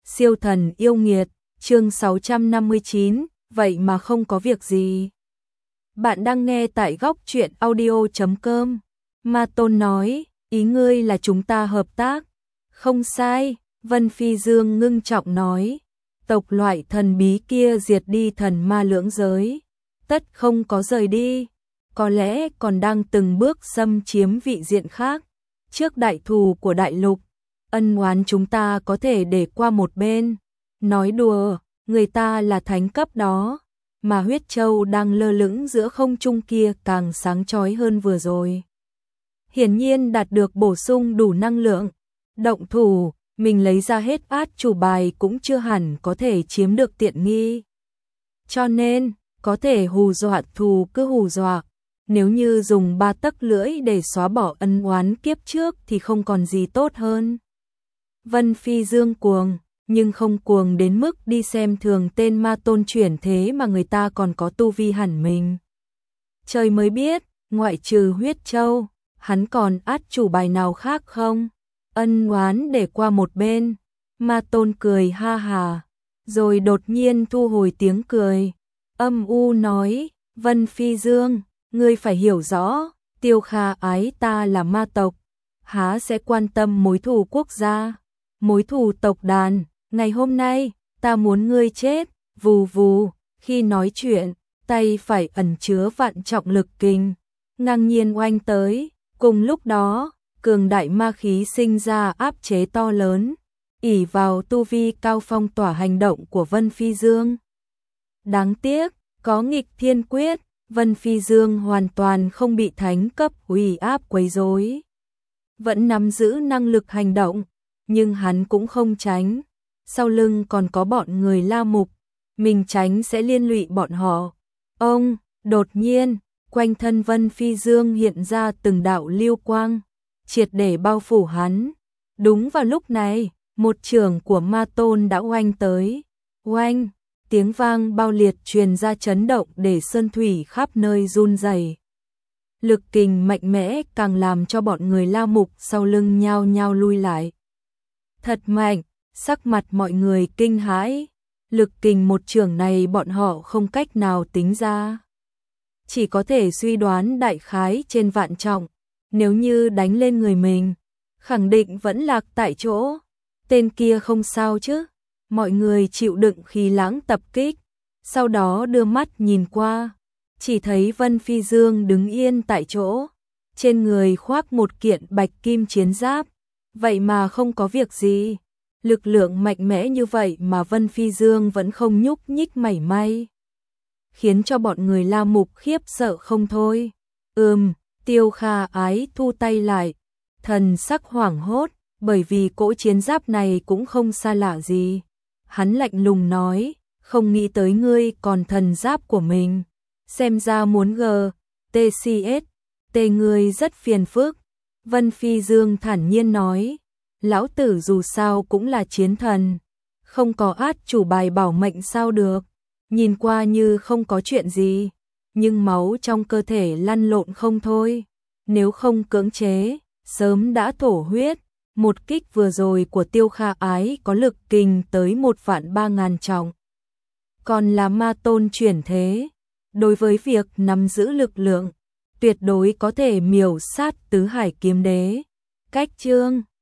Siêu thần yêu nghiệt, chương 659, vậy mà không có việc gì. Bạn đang nghe tại góc truyện audio.com. Ma Tôn nói, ý ngươi là chúng ta hợp tác. Không sai, Vân Phi Dương ngưng trọng nói, tộc loại thần bí kia diệt đi thần ma lưỡng giới, tất không có rời đi, có lẽ còn đang từng bước xâm chiếm vị diện khác. Trước đại thù của đại lục, ân oán chúng ta có thể để qua một bên. Nói đùa, người ta là thánh cấp đó, mà huyết châu đang lơ lửng giữa không trung kia càng sáng chói hơn vừa rồi. Hiển nhiên đạt được bổ sung đủ năng lượng. Động thủ, mình lấy ra hết át chủ bài cũng chưa hẳn có thể chiếm được tiện nghi. Cho nên, có thể hù dọa thù cứ hù dọa. Nếu như dùng 3 tấc lưỡi để xóa bỏ ân oán kiếp trước thì không còn gì tốt hơn. Vân Phi Dương cuồng, nhưng không cuồng đến mức đi xem thường tên Ma Tôn chuyển thế mà người ta còn có tu vi hẳn mình. Trời mới biết, ngoại trừ huyết châu, hắn còn át chủ bài nào khác không? Ân oán để qua một bên. Ma Tôn cười ha hà, rồi đột nhiên thu hồi tiếng cười. Âm u nói, Vân Phi Dương, ngươi phải hiểu rõ, Tiêu Kha ái ta là ma tộc, há sẽ quan tâm mối thù quốc gia, mối thù tộc đàn. Ngày hôm nay, ta muốn ngươi chết. Vù vù, khi nói chuyện, tay phải ẩn chứa vạn trọng lực kình, ngang nhiên oanh tới. Cùng lúc đó, cường đại ma khí sinh ra áp chế to lớn, ỷ vào tu vi cao phong tỏa hành động của Vân Phi Dương. Đáng tiếc, có nghịch thiên quyết, Vân Phi Dương hoàn toàn không bị thánh cấp uy áp quấy rối. Vẫn nắm giữ năng lực hành động, nhưng hắn cũng không tránh. Sau lưng còn có bọn người La Mục, mình tránh sẽ liên lụy bọn họ. Đột nhiên, quanh thân Vân Phi Dương hiện ra từng đạo lưu quang, triệt để bao phủ hắn. Đúng vào lúc này, một chưởng của Ma Tôn đã oanh tới. Oanh, tiếng vang bao liệt truyền ra chấn động để sơn thủy khắp nơi run rẩy. Lực kình mạnh mẽ càng làm cho bọn người La Mục sau lưng nhao nhao lui lại. Thật mạnh, sắc mặt mọi người kinh hãi. Lực kình một chưởng này bọn họ không cách nào tính ra, chỉ có thể suy đoán đại khái trên vạn trọng. Nếu như đánh lên người mình, khẳng định vẫn lạc tại chỗ. Tên kia không sao chứ? Mọi người chịu đựng khí lãng tập kích, sau đó đưa mắt nhìn qua, chỉ thấy Vân Phi Dương đứng yên tại chỗ, trên người khoác một kiện bạch kim chiến giáp, vậy mà không có việc gì. Lực lượng mạnh mẽ như vậy mà Vân Phi Dương vẫn không nhúc nhích mảy may, khiến cho bọn người La Mục khiếp sợ không thôi. Tiêu Kha ái thu tay lại, thần sắc hoảng hốt, bởi vì cỗ chiến giáp này cũng không xa lạ gì. Hắn lạnh lùng nói, không nghĩ tới ngươi còn thần giáp của mình, xem ra muốn TCS, ngươi rất phiền phức. Vân Phi Dương thản nhiên nói, lão tử dù sao cũng là chiến thần, không có át chủ bài bảo mệnh sao được. Nhìn qua như không có chuyện gì, nhưng máu trong cơ thể lăn lộn không thôi. Nếu không cưỡng chế, sớm đã thổ huyết. Một kích vừa rồi của Tiêu Kha ái có lực kình tới 1.300.000 trọng. Còn là Ma Tôn chuyển thế, đối với việc nắm giữ lực lượng, tuyệt đối có thể miểu sát tứ hải kiếm đế. Cách chương